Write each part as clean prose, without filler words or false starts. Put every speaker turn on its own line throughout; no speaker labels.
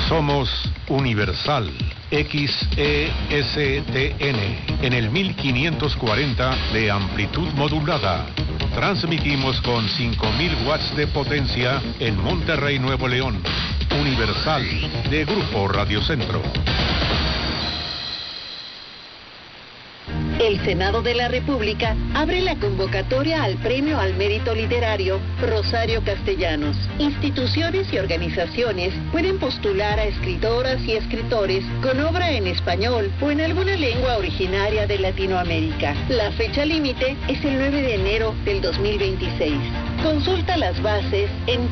Somos Universal XESTN en el 1540 de amplitud modulada. Transmitimos con 5000 watts de potencia en Monterrey, Nuevo León. Universal de Grupo Radio Centro.
El Senado de la República abre la convocatoria al Premio al Mérito Literario Rosario Castellanos. Instituciones y organizaciones pueden postular a escritoras y escritores con obra en español o en alguna lengua originaria de Latinoamérica. La fecha límite es el 9 de enero del 2026. Consulta las bases en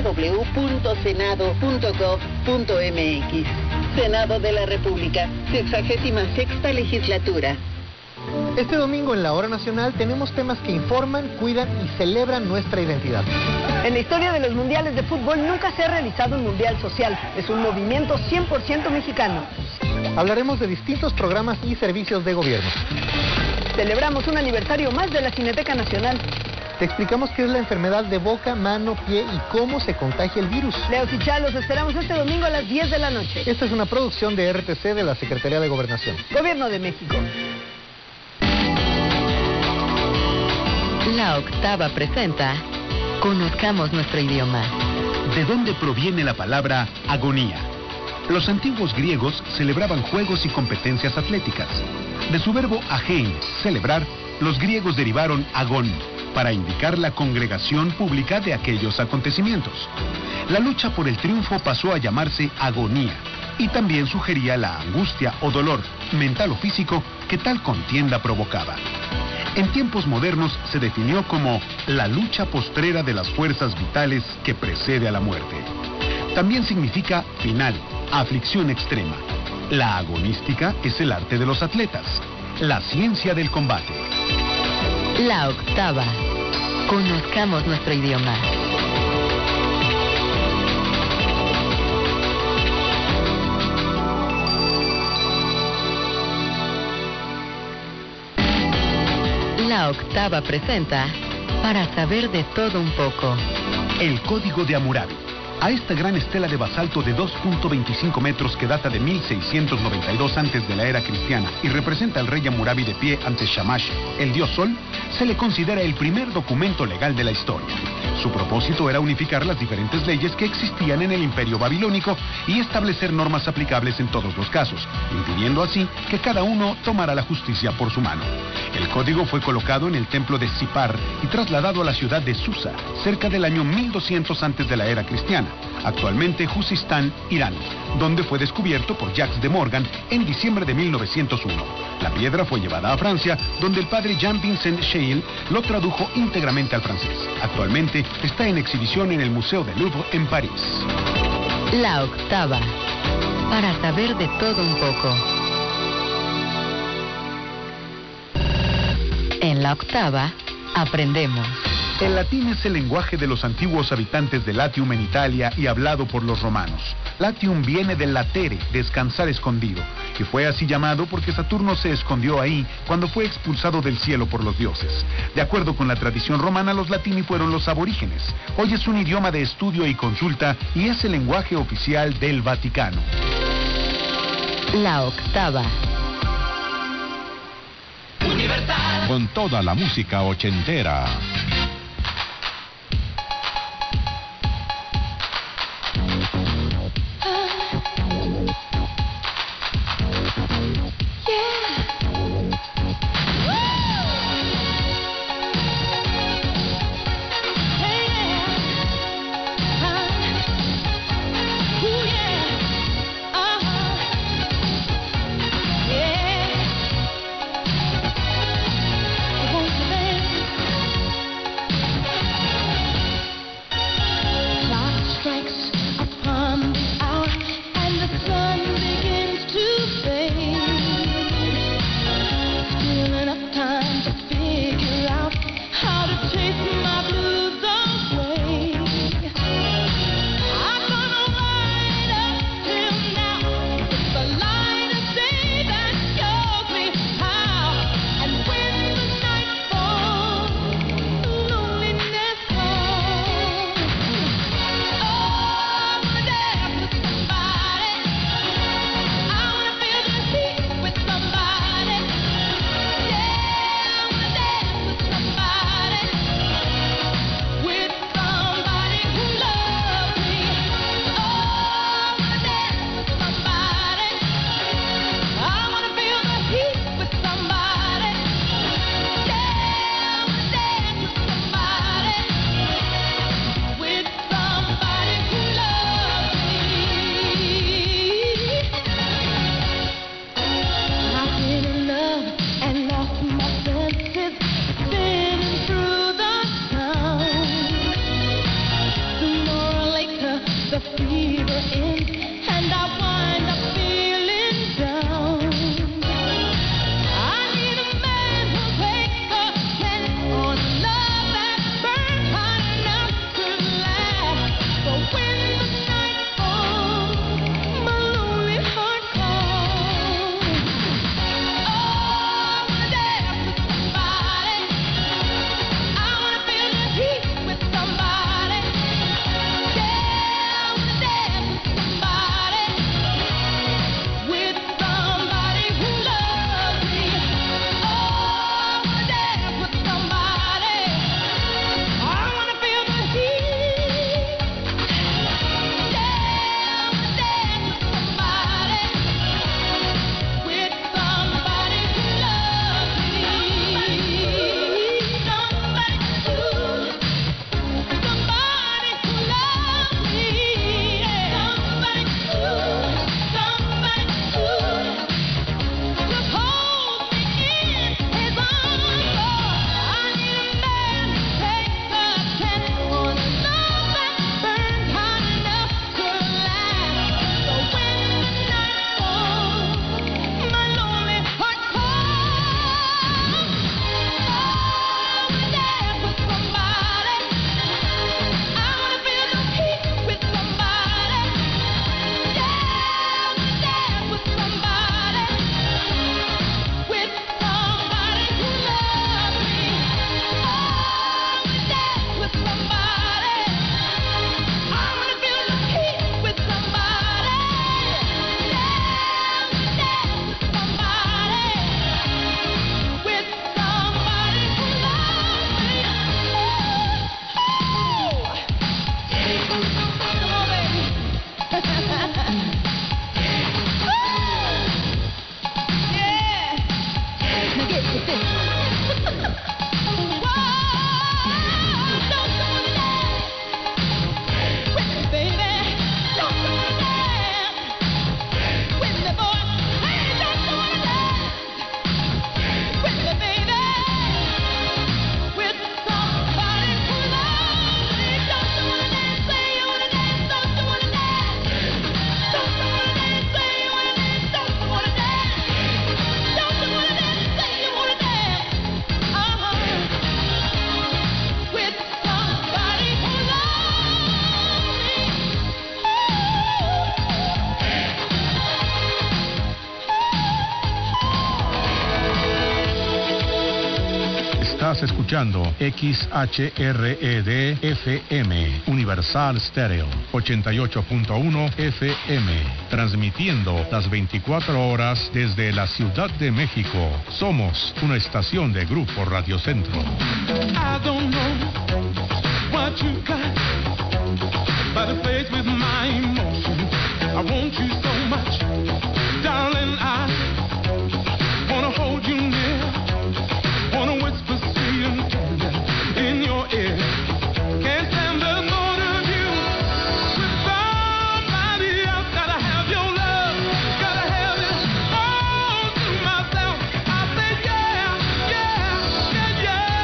www.senado.gov.mx. Senado de la República, 66ª legislatura.
Este domingo en la Hora Nacional tenemos temas que informan, cuidan y celebran nuestra identidad.
En la historia de los mundiales de fútbol nunca se ha realizado un mundial social. Es un movimiento 100% mexicano.
Hablaremos de distintos programas y servicios de gobierno.
Celebramos un aniversario más de la Cineteca Nacional.
Te explicamos qué es la enfermedad de boca, mano, pie y cómo se contagia el virus.
Leos y Chá, los esperamos este domingo a las 10 de la noche.
Esta es una producción de RTC de la Secretaría de Gobernación.
Gobierno de México.
La Octava presenta Conozcamos nuestro idioma.
¿De dónde proviene la palabra agonía? Los antiguos griegos celebraban juegos y competencias atléticas. De su verbo agein, celebrar, los griegos derivaron agón, para indicar la congregación pública de aquellos acontecimientos. La lucha por el triunfo pasó a llamarse agonía, y también sugería la angustia o dolor, mental o físico, que tal contienda provocaba. En tiempos modernos se definió como la lucha postrera de las fuerzas vitales que precede a la muerte. También significa final, aflicción extrema. La agonística es el arte de los atletas, la ciencia del combate.
La Octava. Conozcamos nuestro idioma. La Octava presenta Para saber de todo un poco.
El Código de Hammurabi. A esta gran estela de basalto de 2.25 metros que data de 1692 antes de la era cristiana y representa al rey Hammurabi de pie ante Shamash, el dios Sol, se le considera el primer documento legal de la historia. Su propósito era unificar las diferentes leyes que existían en el imperio babilónico y establecer normas aplicables en todos los casos, impidiendo así que cada uno tomara la justicia por su mano. El código fue colocado en el templo de Sipar y trasladado a la ciudad de Susa, cerca del año 1200 antes de la era cristiana, actualmente Juzistán, Irán, donde fue descubierto por Jacques de Morgan en diciembre de 1901. La piedra fue llevada a Francia, donde el padre Jean-Vincent Scheil lo tradujo íntegramente al francés. Actualmente está en exhibición en el Museo del Louvre en París.
La Octava. Para saber de todo un poco. En la Octava, aprendemos.
El latín es el lenguaje de los antiguos habitantes de Latium en Italia y hablado por los romanos. Latium viene del latere, descansar escondido, y fue así llamado porque Saturno se escondió ahí cuando fue expulsado del cielo por los dioses. De acuerdo con la tradición romana, los latini fueron los aborígenes. Hoy es un idioma de estudio y consulta y es el lenguaje oficial del Vaticano.
La Octava.
Universal. Con toda la música ochentera.
fever in, and I wind up feeling down. I need a man who'll take a chance on love that burns hot enough to last. But when the night falls, my lonely heart calls. Oh, I wanna dance with somebody. I wanna feel the heat with somebody. Yeah, I wanna dance with somebody. With somebody who loves me. Oh, I wanna dance with somebody. I wanna feel the heat. Yeah, I wanna dance with somebody. With somebody who loves me. Somebody who loves me. Somebody who just hold me in his arms. I need a man who takes a chance on love that burns hot enough to last. So when the night falls, my lonely heart calls. I wanna dance with somebody. I wanna feel the heat with somebody. Yeah, I wanna dance with somebody. With somebody who loves me. Oh, I wanna dance with somebody. I wanna feel the heat with somebody. Yeah, I wanna dance with somebody. With somebody who loves me. Come on, baby. Yeah. Now get with this. Whoa, don't you wanna dance with me, baby? Don't you wanna dance with me, boy? Hey, don't you wanna dance with me, baby? With somebody who loves me. Don't you wanna dance? Say you wanna dance. Don't you wanna dance? Don't you wanna dance? Say you wanna dance. Don't you wanna dance? Don't you wanna dance? Say you wanna dance. With somebody who loves me.
Estás escuchando XHRED FM, Universal Stereo, 88.1 FM, transmitiendo las 24 horas desde la Ciudad de México. Somos una estación de Grupo Radio Centro.
I don't know what you got, but it plays with my emotions. I want you so much, darling. I wanna hold you near, wanna whisper sweet and tender in your ear. Can't stand the thought of you with somebody else. Gotta have your love, gotta have it all to myself. I say yeah, yeah,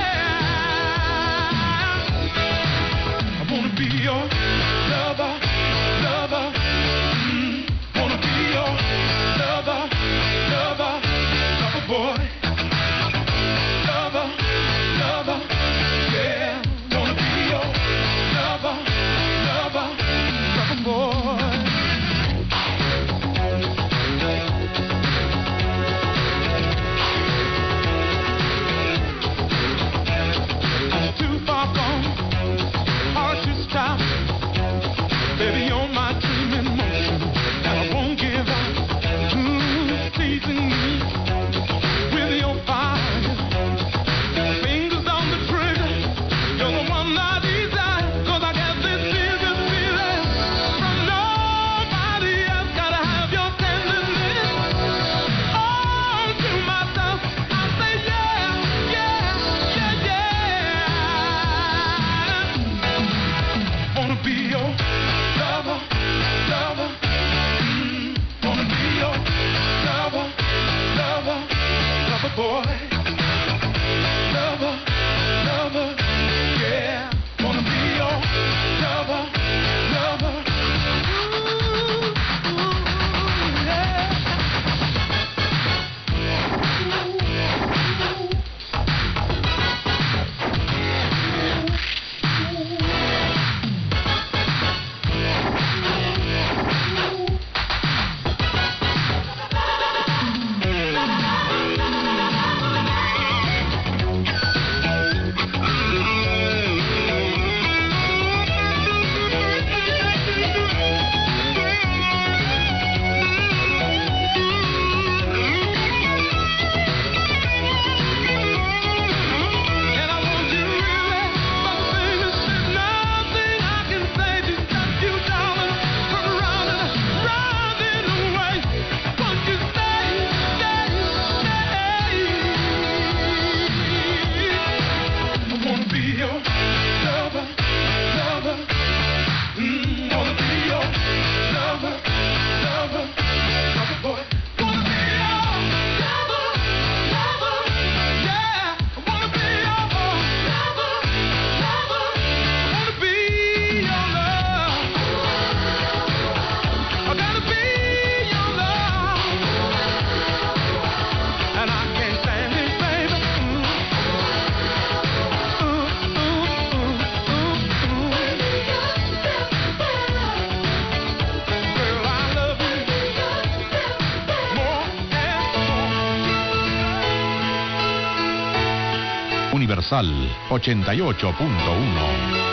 yeah, yeah. I wanna be your lover, lover. Wanna be your lover, lover, lover boy. Lover, lover, yeah. Wanna be your lover, lover, lover boy. I'm too far gone, hard to stop. Baby, you're my dream in motion, and I won't give up. Teasing me with your fire, fingers on the trigger. You're the one I desire, 'cause I got this feeling from nobody else. Gotta have your tenderness all to myself. I say yeah, yeah, yeah, yeah. Wanna be your lover, lover. Wanna be your lover,
Universal 88.1.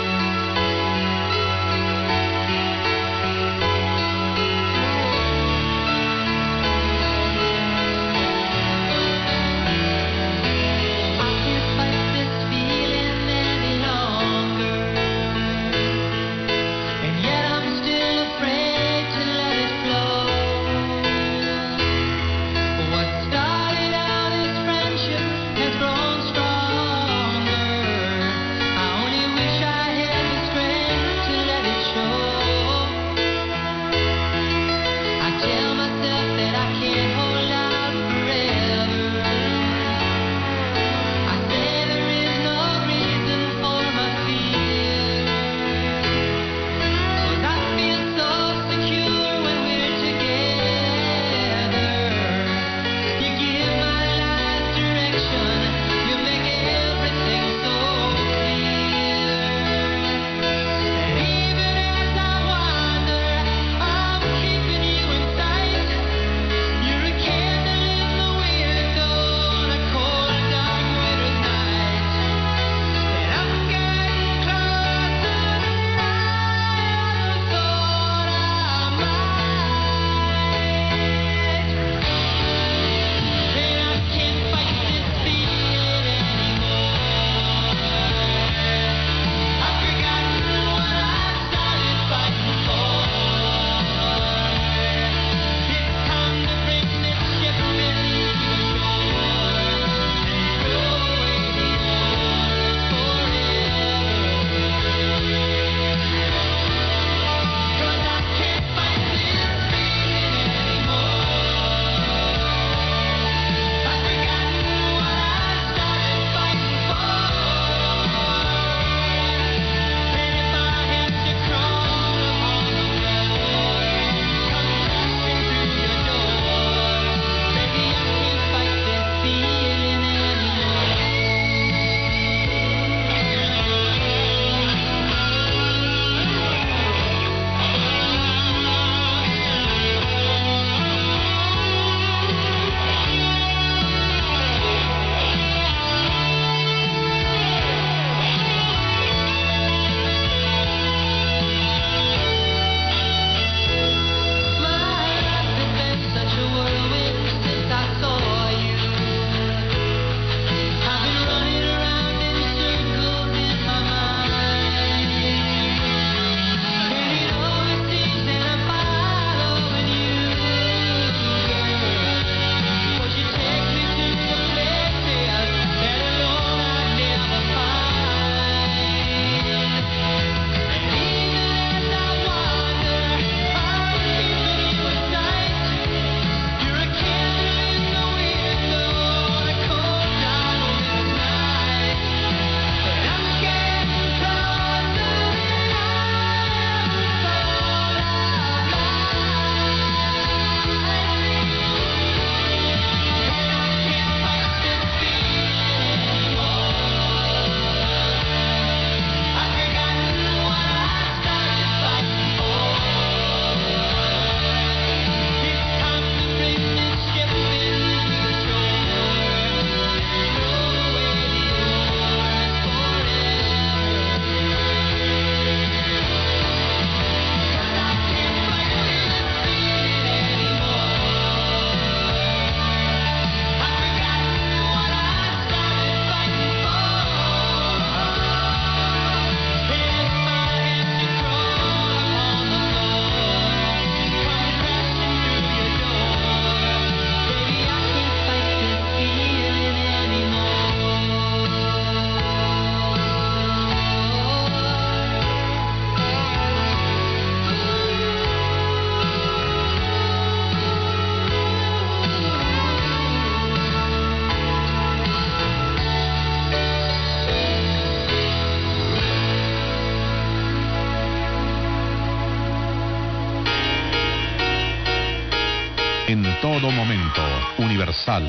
En todo momento, Universal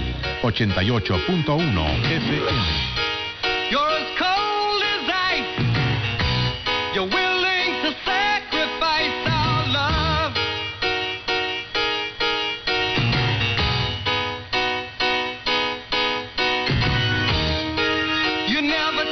88.1 FM.
You're as cold as ice. You're willing to sacrifice our love. You never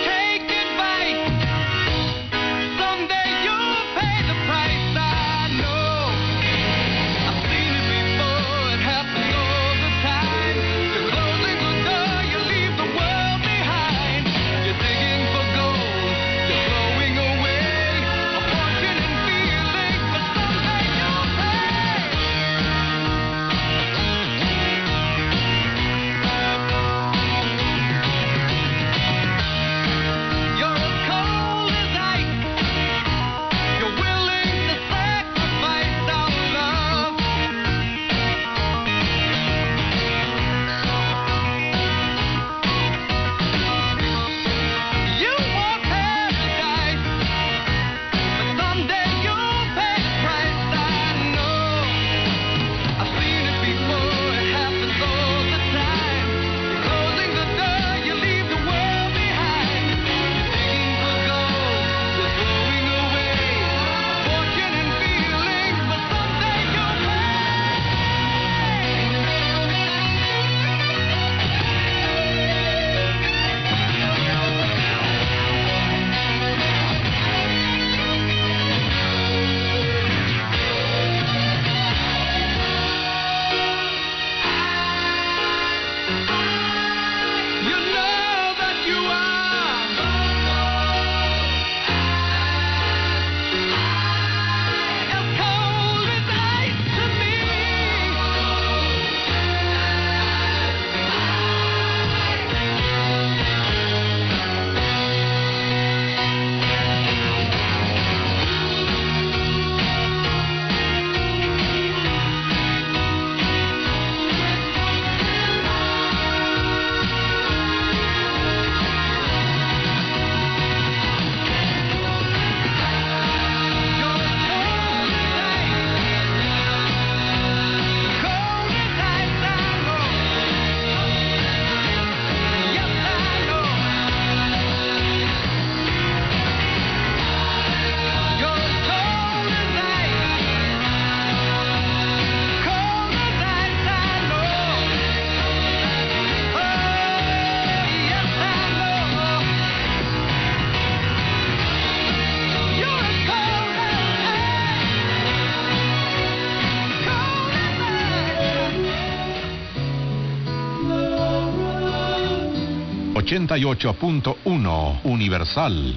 88.1 Universal.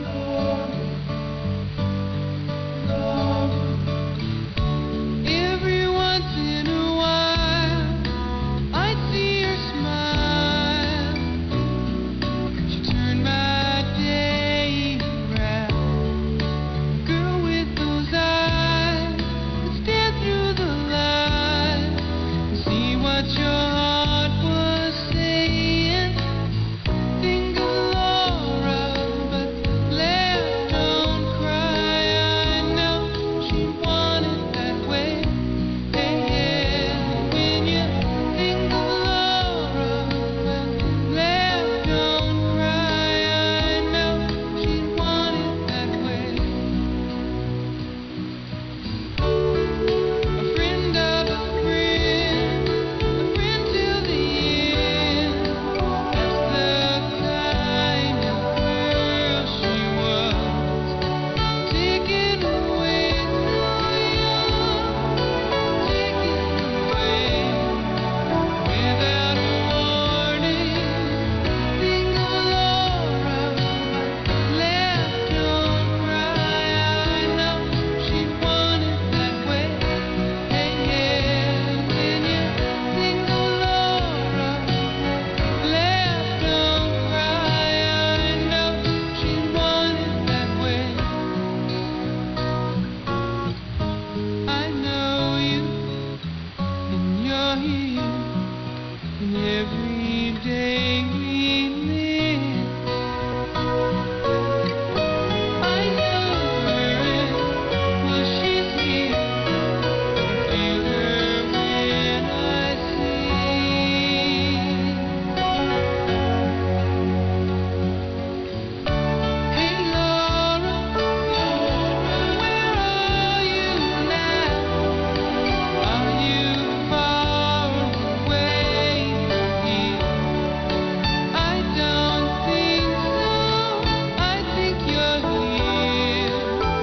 Every once in a while, I see her smile. She turned my day around. Girl with those eyes that stare through the lies and see what your heart was saying. Think of Laura, but left, don't cry. I know she wanted that way. Hey, yeah. When you think of Laura, but left, don't cry. I know she wanted that way. A friend of a friend till the end. That's the kind of girl she was. Taken away so young, taken away without a warning. Think of Laura, left, don't cry. I know she wanted that way. Hey, yeah. When you think of Laura, left, don't cry. I know she wanted that way. I know you, and you're here, and every day we live. I know her, well, she's here. I feel her when I sing. Hey Laura, where are you now? Are you far away from here? I don't think so. I think you're here,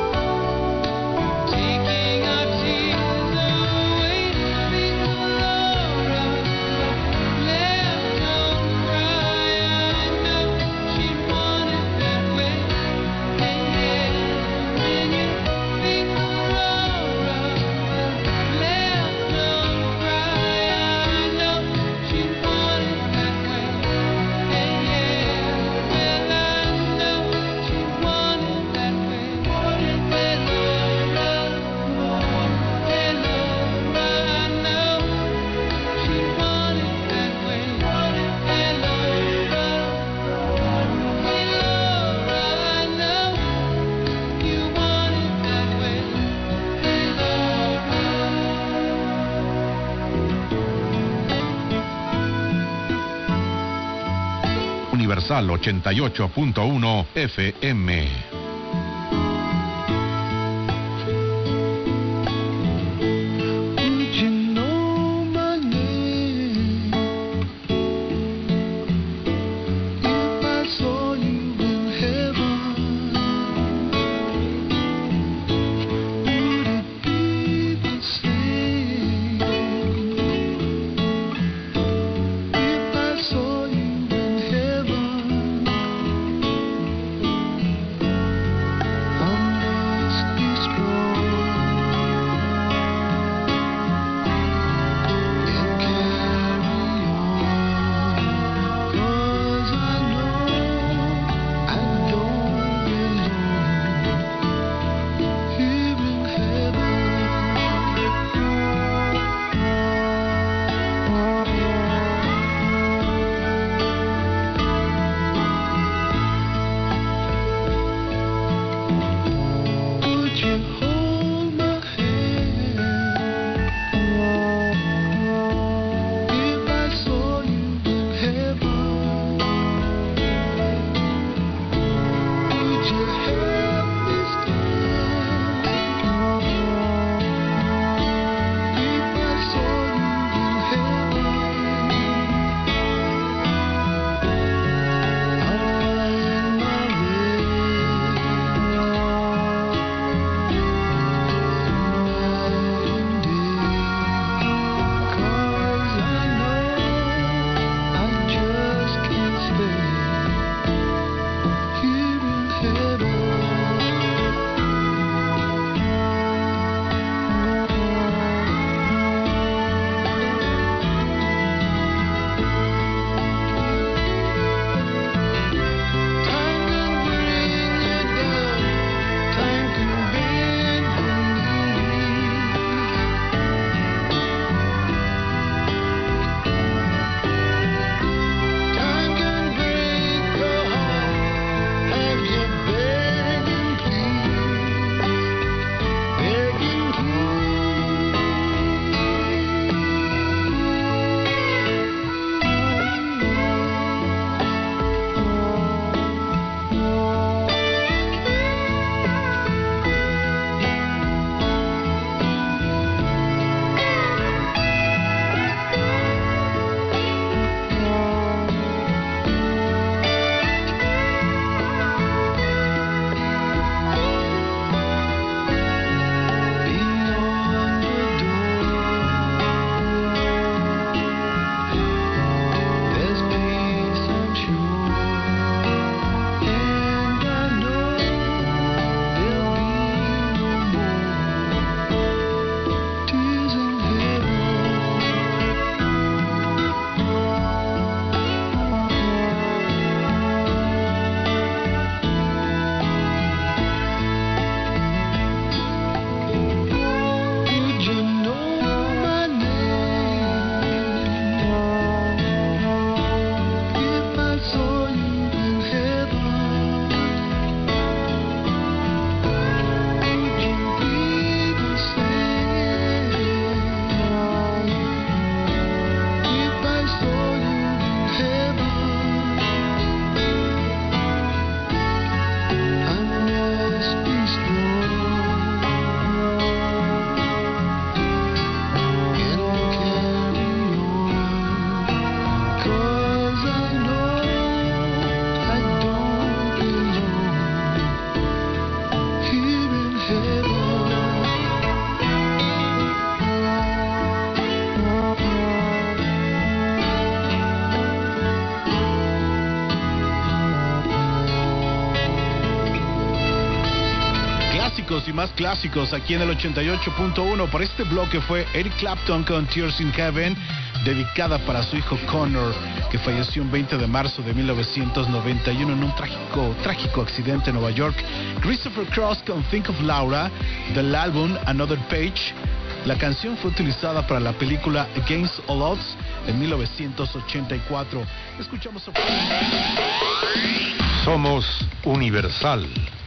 taking our tears away. Think of Laura, left, don't cry. I know she wanted that way. Hey, yeah. When you think of Laura, left, don't cry. I know she wanted that way. Hey, yeah. Well, I know she wanted that way. Hey, Laura, hey, Laura, I know she wanted that way. Hey, Laura, I know you wanted that way. Hey,
Universal 88.1 FM.
Would you know my name if I saw you in heaven? Would it be the same if I saw you in heaven?
éxitos y más clásicos aquí en el 88.1. Por este bloque fue Eric Clapton con Tears in Heaven, dedicada para su hijo Connor, que falleció un 20 de marzo de 1991 en un trágico accidente en Nueva York. Christopher Cross con Think of Laura, del álbum Another Page. La canción fue utilizada para la película Against All Odds en 1984. Escuchamos a...
Somos Universal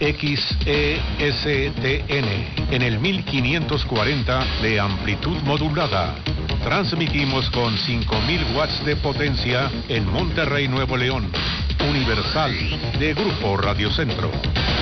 XESTN en el 1540 de amplitud modulada. Transmitimos con 5000 watts de potencia en Monterrey, Nuevo León. Universal de Grupo Radio Centro.